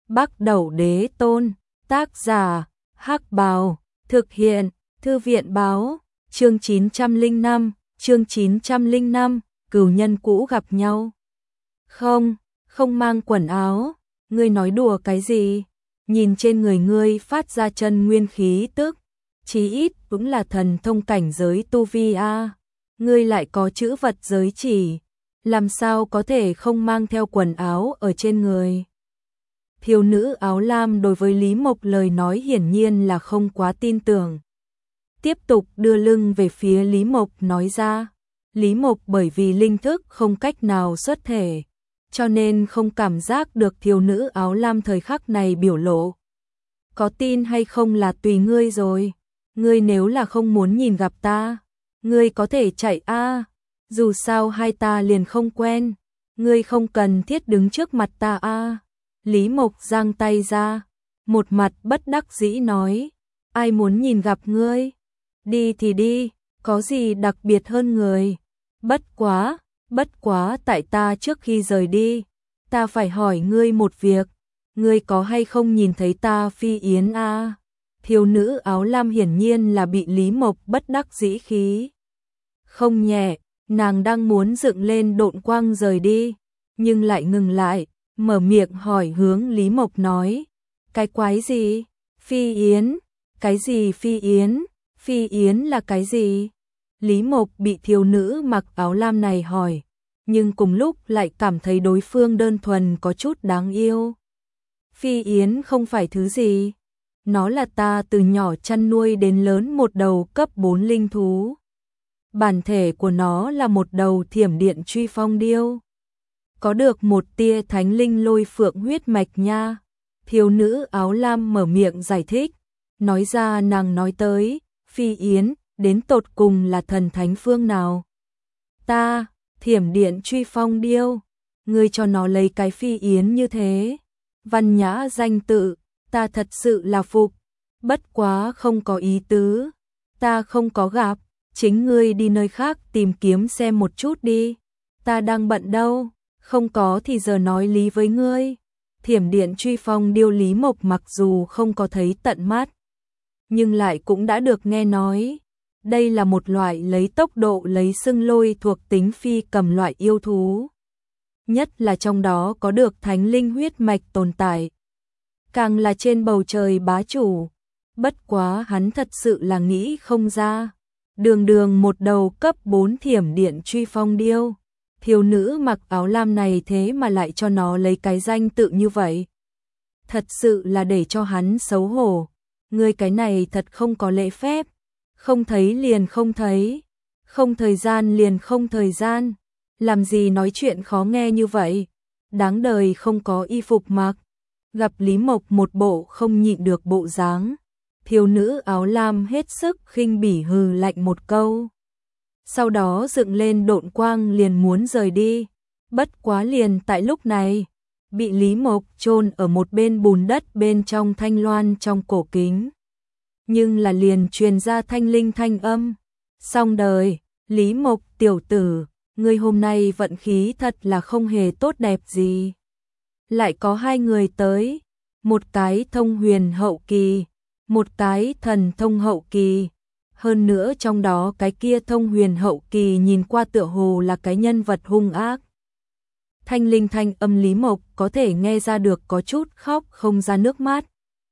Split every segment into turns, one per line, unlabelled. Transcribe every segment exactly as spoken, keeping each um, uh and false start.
Bắc Đẩu Đế Tôn, tác giả, Hắc Bào, thực hiện, Thư viện báo, chương chín trăm lẻ năm, chương chín trăm lẻ năm, cửu nhân cũ gặp nhau. Không, không mang quần áo, ngươi nói đùa cái gì? Nhìn trên người ngươi phát ra chân nguyên khí tức, chí ít cũng là thần thông cảnh giới tu vi a. Ngươi lại có chữ vật giới chỉ, làm sao có thể không mang theo quần áo ở trên người? Thiếu nữ áo lam đối với Lý Mộc lời nói hiển nhiên là không quá tin tưởng. Tiếp tục đưa lưng về phía Lý Mộc nói ra. Lý Mộc bởi vì linh thức không cách nào xuất thể, cho nên không cảm giác được thiếu nữ áo lam thời khắc này biểu lộ. Có tin hay không là tùy ngươi rồi. Ngươi nếu là không muốn nhìn gặp ta, ngươi có thể chạy a. Dù sao hai ta liền không quen, ngươi không cần thiết đứng trước mặt ta a. Lý Mộc giang tay ra, một mặt bất đắc dĩ nói, ai muốn nhìn gặp ngươi? Đi thì đi, có gì đặc biệt hơn người? Bất quá, bất quá tại ta trước khi rời đi, ta phải hỏi ngươi một việc, ngươi có hay không nhìn thấy ta phi yến a? Thiếu nữ áo lam hiển nhiên là bị Lý Mộc bất đắc dĩ khí. Không nhẹ, nàng đang muốn dựng lên độn quang rời đi, nhưng lại ngừng lại, mở miệng hỏi hướng Lý Mộc nói, cái quái gì? Phi yến? Cái gì phi yến? Phi yến là cái gì? Lý Mộc bị thiếu nữ mặc áo lam này hỏi, nhưng cùng lúc lại cảm thấy đối phương đơn thuần có chút đáng yêu. Phi yến không phải thứ gì, nó là ta từ nhỏ chăn nuôi đến lớn một đầu cấp bốn linh thú. Bản thể của nó là một đầu thiểm điện truy phong điêu, có được một tia thánh linh lôi phượng huyết mạch nha. Thiếu nữ áo lam mở miệng giải thích, nói ra nàng nói tới, phi yến, đến tột cùng là thần thánh phương nào? Ta, thiểm điện truy phong điêu, ngươi cho nó lấy cái phi yến như thế. Văn nhã danh tự, ta thật sự là phục, bất quá không có ý tứ, ta không có gặp, chính ngươi đi nơi khác tìm kiếm xem một chút đi, ta đang bận đâu, không có thì giờ nói lý với ngươi. Thiểm điện truy phong điêu Lý Mộc mặc dù không có thấy tận mắt, nhưng lại cũng đã được nghe nói, đây là một loại lấy tốc độ lấy xưng lôi thuộc tính phi cầm loại yêu thú. Nhất là trong đó có được thánh linh huyết mạch tồn tại, càng là trên bầu trời bá chủ. Bất quá hắn thật sự là nghĩ không ra, đường đường một đầu cấp bốn thiểm điện truy phong điêu, thiếu nữ mặc áo lam này thế mà lại cho nó lấy cái danh tự như vậy. Thật sự là để cho hắn xấu hổ. Ngươi cái này thật không có lễ phép, không thấy liền không thấy, không thời gian liền không thời gian, làm gì nói chuyện khó nghe như vậy, đáng đời không có y phục mặc. Gặp Lý Mộc một bộ không nhịn được bộ dáng, thiếu nữ áo lam hết sức khinh bỉ hừ lạnh một câu. Sau đó dựng lên độn quang liền muốn rời đi, bất quá liền tại lúc này, bị Lý Mộc chôn ở một bên bùn đất bên trong thanh loan trong cổ kính. Nhưng là liền truyền ra thanh linh thanh âm, xong đời, Lý Mộc tiểu tử, ngươi hôm nay vận khí thật là không hề tốt đẹp gì. Lại có hai người tới, một cái thông huyền hậu kỳ, một cái thần thông hậu kỳ. Hơn nữa trong đó cái kia thông huyền hậu kỳ nhìn qua tựa hồ là cái nhân vật hung ác. Thanh linh thanh âm Lý Mộc có thể nghe ra được có chút khóc không ra nước mắt.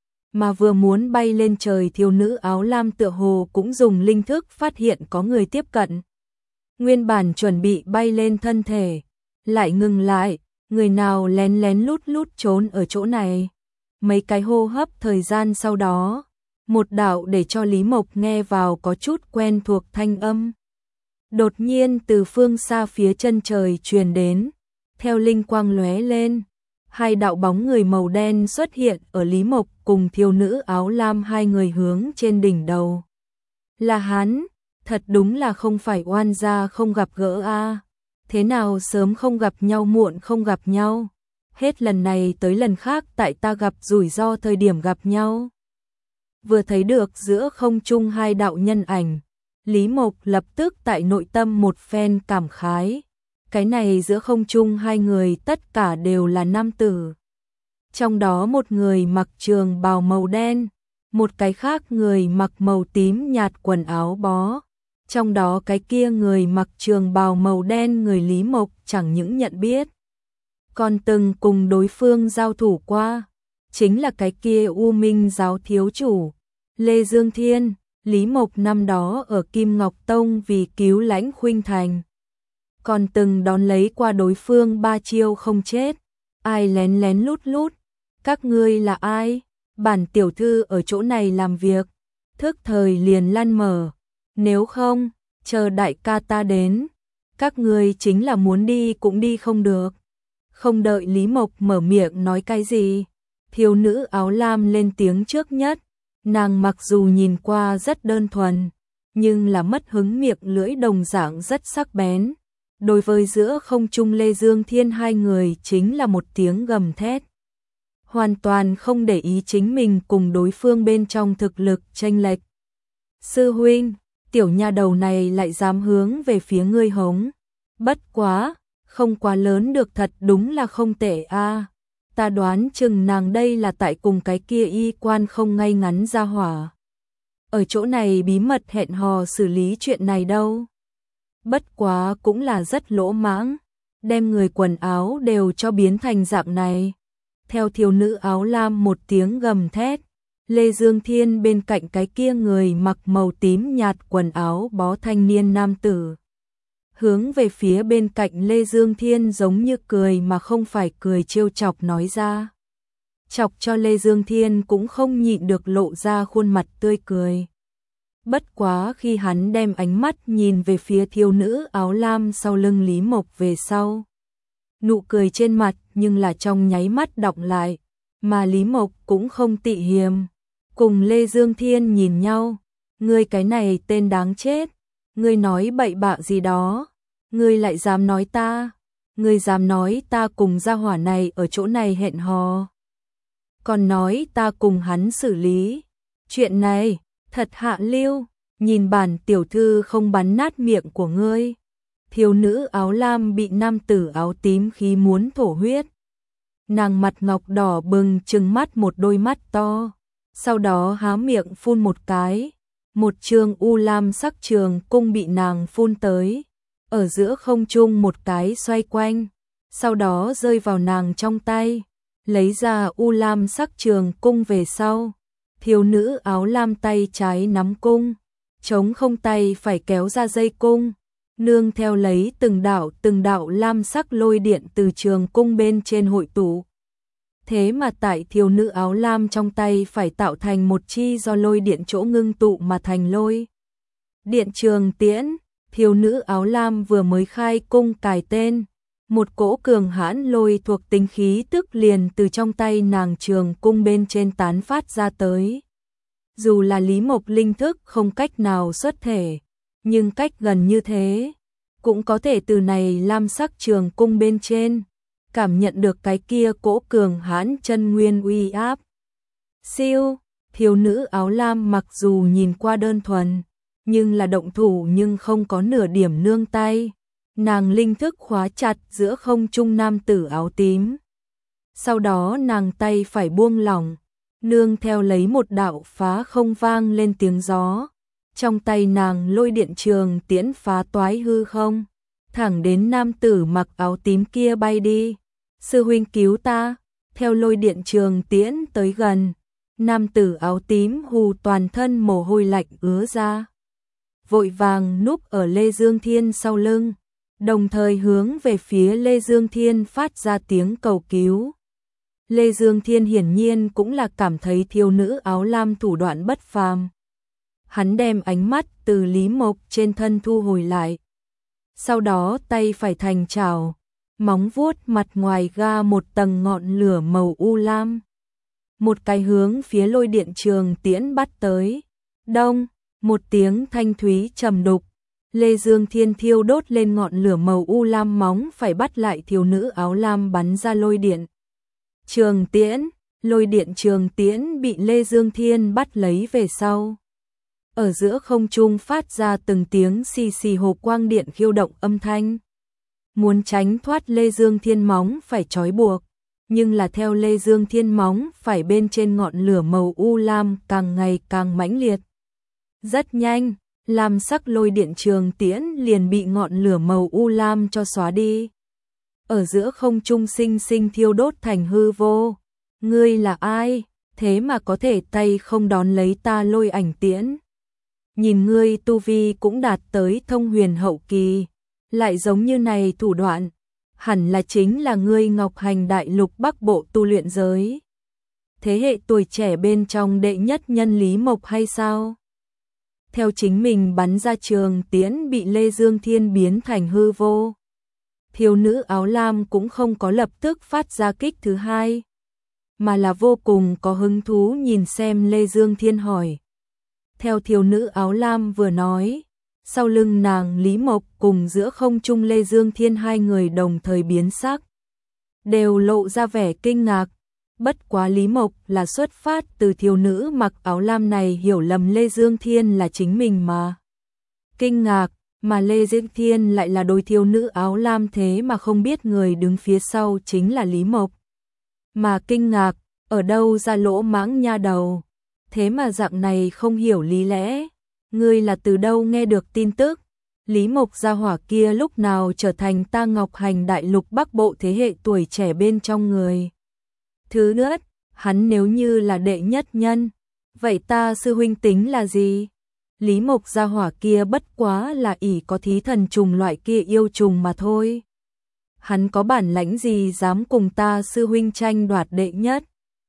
Mà vừa muốn bay lên trời thiếu nữ áo lam tựa hồ cũng dùng linh thức phát hiện có người tiếp cận. Nguyên bản chuẩn bị bay lên thân thể, lại ngừng lại, người nào lén lén lút lút trốn ở chỗ này. Mấy cái hô hấp thời gian sau đó, một đạo để cho Lý Mộc nghe vào có chút quen thuộc thanh âm. Đột nhiên từ phương xa phía chân trời truyền đến, theo linh quang lóe lên, hai đạo bóng người màu đen xuất hiện ở Lý Mộc cùng thiếu nữ áo lam hai người hướng trên đỉnh đầu. Là hắn, thật đúng là không phải oan gia không gặp gỡ a. Thế nào sớm không gặp nhau muộn không gặp nhau, hết lần này tới lần khác tại ta gặp rủi ro thời điểm gặp nhau. Vừa thấy được giữa không trung hai đạo nhân ảnh, Lý Mộc lập tức tại nội tâm một phen cảm khái. Cái này giữa không trung hai người tất cả đều là nam tử. Trong đó một người mặc trường bào màu đen, một cái khác người mặc màu tím nhạt quần áo bó. Trong đó cái kia người mặc trường bào màu đen người Lý Mộc chẳng những nhận biết, còn từng cùng đối phương giao thủ qua, chính là cái kia U Minh giáo thiếu chủ, Lê Dương Thiên. Lý Mộc năm đó ở Kim Ngọc Tông vì cứu Lãnh Khuynh Thành, còn từng đón lấy qua đối phương ba chiêu không chết. Ai lén lén lút lút, các ngươi là ai? Bản tiểu thư ở chỗ này làm việc, thức thời liền lăn mở, nếu không, chờ đại ca ta đến, các ngươi chính là muốn đi cũng đi không được. Không đợi Lý Mộc mở miệng nói cái gì, thiếu nữ áo lam lên tiếng trước nhất. Nàng mặc dù nhìn qua rất đơn thuần, nhưng là mất hứng miệng lưỡi đồng dạng rất sắc bén. Đối với giữa không trung Lê Dương Thiên hai người chính là một tiếng gầm thét. Hoàn toàn không để ý chính mình cùng đối phương bên trong thực lực chênh lệch. Sư huynh, tiểu nha đầu này lại dám hướng về phía ngươi hống. Bất quá, không quá lớn được thật đúng là không tệ a. Ta đoán chừng nàng đây là tại cùng cái kia y quan không ngay ngắn ra hỏa. Ở chỗ này bí mật hẹn hò xử lý chuyện này đâu. Bất quá cũng là rất lỗ mãng, đem người quần áo đều cho biến thành dạng này. Theo thiếu nữ áo lam một tiếng gầm thét, Lê Dương Thiên bên cạnh cái kia người mặc màu tím nhạt quần áo bó thanh niên nam tử, hướng về phía bên cạnh Lê Dương Thiên giống như cười mà không phải cười trêu chọc nói ra. Chọc cho Lê Dương Thiên cũng không nhịn được lộ ra khuôn mặt tươi cười. Bất quá khi hắn đem ánh mắt nhìn về phía thiếu nữ áo lam sau lưng Lý Mộc về sau, nụ cười trên mặt nhưng là trong nháy mắt đọng lại, mà Lý Mộc cũng không tị hiềm, cùng Lê Dương Thiên nhìn nhau. Ngươi cái này tên đáng chết, ngươi nói bậy bạ gì đó, ngươi lại dám nói ta, ngươi dám nói ta cùng gia hỏa này ở chỗ này hẹn hò, còn nói ta cùng hắn xử lý. Chuyện này, thật hạ lưu, nhìn bản tiểu thư không bắn nát miệng của ngươi. Thiếu nữ áo lam bị nam tử áo tím khí muốn thổ huyết. Nàng mặt ngọc đỏ bừng trừng mắt một đôi mắt to, sau đó há miệng phun một cái. Một trường u lam sắc trường cung bị nàng phun tới, ở giữa không trung một cái xoay quanh, sau đó rơi vào nàng trong tay, lấy ra u lam sắc trường cung về sau. Thiếu nữ áo lam tay trái nắm cung, chống không tay phải kéo ra dây cung, nương theo lấy từng đạo từng đạo lam sắc lôi điện từ trường cung bên trên hội tụ. Thế mà tại thiếu nữ áo lam trong tay phải tạo thành một chi do lôi điện chỗ ngưng tụ mà thành lôi điện trường tiễn. Thiếu nữ áo lam vừa mới khai cung cài tên, một cỗ cường hãn lôi thuộc tính khí tức liền từ trong tay nàng trường cung bên trên tán phát ra tới. Dù là Lý Mộc linh thức không cách nào xuất thể, nhưng cách gần như thế, cũng có thể từ này lam sắc trường cung bên trên cảm nhận được cái kia cỗ cường hãn chân nguyên uy áp. Siêu, thiếu nữ áo lam mặc dù nhìn qua đơn thuần, nhưng là động thủ nhưng không có nửa điểm nương tay. Nàng linh thức khóa chặt giữa không trung nam tử áo tím. Sau đó nàng tay phải buông lỏng, nương theo lấy một đạo phá không vang lên tiếng gió. Trong tay nàng lôi điện trường tiễn phá toái hư không, thẳng đến nam tử mặc áo tím kia bay đi. Sư huynh cứu ta. Theo lôi điện trường tiễn tới gần, nam tử áo tím hù toàn thân mồ hôi lạnh ứa ra, vội vàng núp ở Lê Dương Thiên sau lưng, đồng thời hướng về phía Lê Dương Thiên phát ra tiếng cầu cứu. Lê Dương Thiên hiển nhiên cũng là cảm thấy thiếu nữ áo lam thủ đoạn bất phàm. Hắn đem ánh mắt từ Lý Mộc trên thân thu hồi lại, sau đó tay phải thành chảo, móng vuốt mặt ngoài ga một tầng ngọn lửa màu u lam, một cái hướng phía lôi điện trường tiễn bắt tới. Đông, một tiếng thanh thúy trầm đục, Lê Dương Thiên thiêu đốt lên ngọn lửa màu u lam móng phải bắt lại thiếu nữ áo lam bắn ra lôi điện trường tiễn. Lôi điện trường tiễn bị Lê Dương Thiên bắt lấy về sau, ở giữa không trung phát ra từng tiếng xì xì hồ quang điện khiêu động âm thanh. Muốn tránh thoát Lê Dương Thiên móng phải trói buộc, nhưng là theo Lê Dương Thiên móng phải bên trên ngọn lửa màu u lam càng ngày càng mãnh liệt. Rất nhanh, lam sắc lôi điện trường tiễn liền bị ngọn lửa màu u lam cho xóa đi. Ở giữa không trung sinh sinh thiêu đốt thành hư vô. Ngươi là ai, thế mà có thể tay không đón lấy ta lôi ảnh tiễn? Nhìn ngươi tu vi cũng đạt tới thông huyền hậu kỳ, lại giống như này thủ đoạn, hẳn là chính là ngươi Ngọc Hành Đại Lục Bắc Bộ tu luyện giới. Thế hệ tuổi trẻ bên trong đệ nhất nhân Lý Mộc hay sao? Theo chính mình bắn ra trường tiễn bị Lê Dương Thiên biến thành hư vô. Thiếu nữ áo lam cũng không có lập tức phát ra kích thứ hai, mà là vô cùng có hứng thú nhìn xem Lê Dương Thiên hỏi. Theo thiếu nữ áo lam vừa nói, sau lưng nàng Lý Mộc cùng giữa không trung Lê Dương Thiên hai người đồng thời biến sắc, đều lộ ra vẻ kinh ngạc. Bất quá Lý Mộc là xuất phát từ thiếu nữ mặc áo lam này hiểu lầm Lê Dương Thiên là chính mình mà. Kinh ngạc, mà Lê Dương Thiên lại là đôi thiếu nữ áo lam thế mà không biết người đứng phía sau chính là Lý Mộc. Mà kinh ngạc, ở đâu ra lỗ mãng nha đầu, thế mà dạng này không hiểu lý lẽ, ngươi là từ đâu nghe được tin tức? Lý Mộc gia hỏa kia lúc nào trở thành ta Ngọc Hành Đại Lục Bắc Bộ thế hệ tuổi trẻ bên trong người? Thứ nữa, hắn nếu như là đệ nhất nhân, vậy ta sư huynh tính là gì? Lý Mộc gia hỏa kia bất quá là ỷ có thí thần trùng loại kia yêu trùng mà thôi. Hắn có bản lãnh gì dám cùng ta sư huynh tranh đoạt đệ nhất?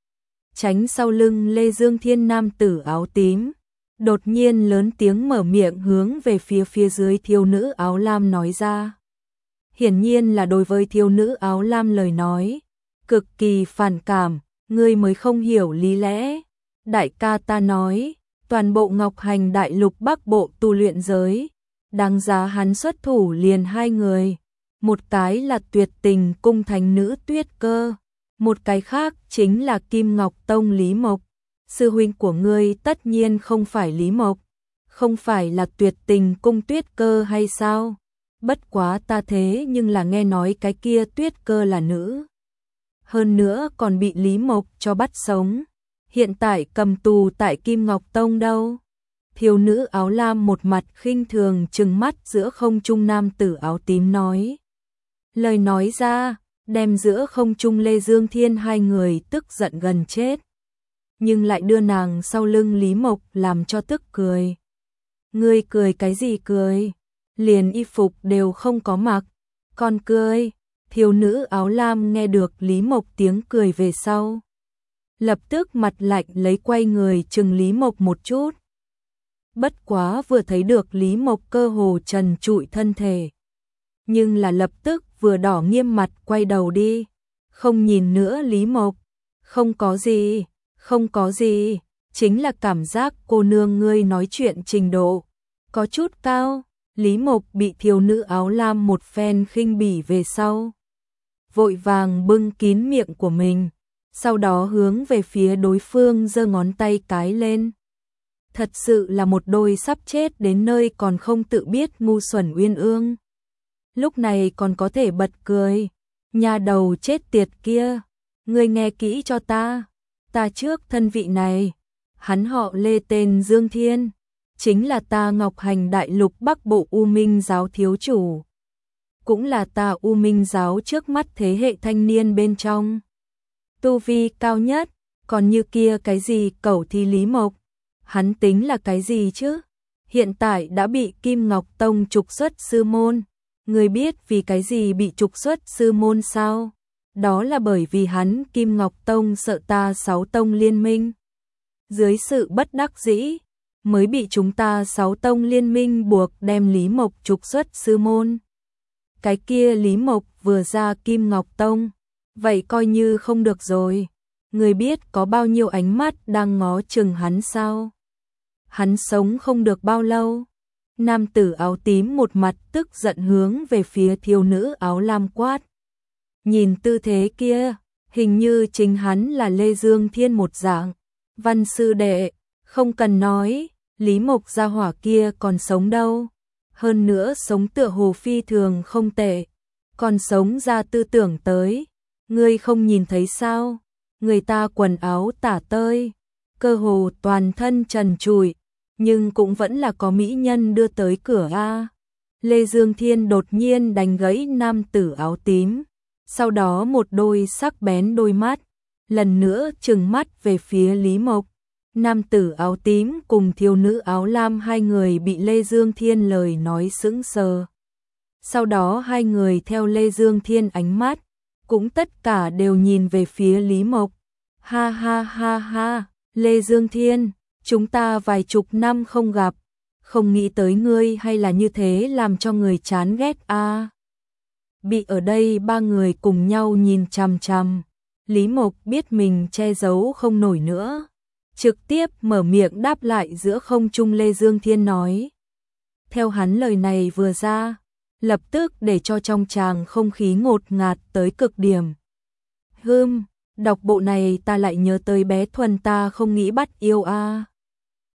Tránh sau lưng Lê Dương Thiên nam tử áo tím, đột nhiên lớn tiếng mở miệng hướng về phía phía dưới thiếu nữ áo lam nói ra. Hiển nhiên là đối với thiếu nữ áo lam lời nói cực kỳ phản cảm, ngươi mới không hiểu lý lẽ. Đại ca ta nói, toàn bộ Ngọc Hành Đại Lục Bắc Bộ tu luyện giới, đáng giá hắn xuất thủ liền hai người. Một cái là Tuyệt Tình Cung thánh nữ Tuyết Cơ, một cái khác chính là Kim Ngọc Tông Lý Mộc. Sư huynh của ngươi tất nhiên không phải Lý Mộc, không phải là Tuyệt Tình Cung Tuyết Cơ hay sao? Bất quá ta thế nhưng là nghe nói cái kia Tuyết Cơ là nữ. Hơn nữa còn bị Lý Mộc cho bắt sống, hiện tại cầm tù tại Kim Ngọc Tông đâu. Thiếu nữ áo lam một mặt khinh thường trừng mắt giữa không trung nam tử áo tím nói. Lời nói ra, đem giữa không trung Lê Dương Thiên hai người tức giận gần chết, nhưng lại đưa nàng sau lưng Lý Mộc làm cho tức cười. Ngươi cười cái gì cười? Liền y phục đều không có mặc, còn cười. Thiếu nữ áo lam nghe được Lý Mộc tiếng cười về sau, lập tức mặt lạnh lấy quay người chừng Lý Mộc một chút. Bất quá vừa thấy được Lý Mộc cơ hồ trần trụi thân thể, nhưng là lập tức vừa đỏ nghiêm mặt quay đầu đi, không nhìn nữa Lý Mộc. Không có gì, không có gì, chính là cảm giác cô nương ngươi nói chuyện trình độ có chút cao. Lý Mộc bị thiếu nữ áo lam một phen khinh bỉ về sau, vội vàng bưng kín miệng của mình, sau đó hướng về phía đối phương giơ ngón tay cái lên. Thật sự là một đôi sắp chết đến nơi còn không tự biết ngu xuẩn uyên ương. Lúc này còn có thể bật cười. Nhà đầu chết tiệt kia, ngươi nghe kỹ cho ta, ta trước thân vị này, hắn họ Lê tên Dương Thiên, chính là ta Ngọc Hành Đại Lục Bắc Bộ U Minh giáo thiếu chủ, cũng là ta U Minh giáo trước mắt thế hệ thanh niên bên trong tu vi cao nhất. Còn như kia cái gì cẩu thi Lý Mộc, hắn tính là cái gì chứ? Hiện tại đã bị Kim Ngọc Tông trục xuất sư môn. Ngươi biết vì cái gì bị trục xuất sư môn sao? Đó là bởi vì hắn Kim Ngọc Tông sợ ta sáu tông liên minh, dưới sự bất đắc dĩ mới bị chúng ta sáu tông liên minh buộc đem Lý Mộc trục xuất sư môn. Cái kia Lý Mộc vừa ra Kim Ngọc Tông, vậy coi như không được rồi. Người biết có bao nhiêu ánh mắt đang ngó chừng hắn sao? Hắn sống không được bao lâu. Nam tử áo tím một mặt tức giận hướng về phía thiếu nữ áo lam quát. Nhìn tư thế kia, hình như chính hắn là Lê Dương Thiên một dạng. Văn sư đệ, không cần nói, Lý Mộc gia hỏa kia còn sống đâu. Hơn nữa sống tựa hồ phi thường không tệ, còn sống ra tư tưởng tới. Ngươi không nhìn thấy sao? Người ta quần áo tả tơi, cơ hồ toàn thân trần trụi, nhưng cũng vẫn là có mỹ nhân đưa tới cửa a. Lê Dương Thiên đột nhiên đánh gãy nam tử áo tím, sau đó một đôi sắc bén đôi mắt, lần nữa trừng mắt về phía Lý Mộc. Nam tử áo tím cùng thiếu nữ áo lam hai người bị Lê Dương Thiên lời nói sững sờ. Sau đó hai người theo Lê Dương Thiên ánh mắt, cũng tất cả đều nhìn về phía Lý Mộc. Ha ha ha ha, Lê Dương Thiên, chúng ta vài chục năm không gặp, không nghĩ tới ngươi hay là như thế làm cho người chán ghét a. À. Bị ở đây ba người cùng nhau nhìn chằm chằm, Lý Mộc biết mình che giấu không nổi nữa, trực tiếp mở miệng đáp lại giữa không trung. Lê Dương Thiên nói. Theo hắn lời này vừa ra, lập tức để cho trong tràng không khí ngột ngạt tới cực điểm. Hừm, đọc bộ này ta lại nhớ tới bé Thuần ta không nghĩ bắt yêu a. À.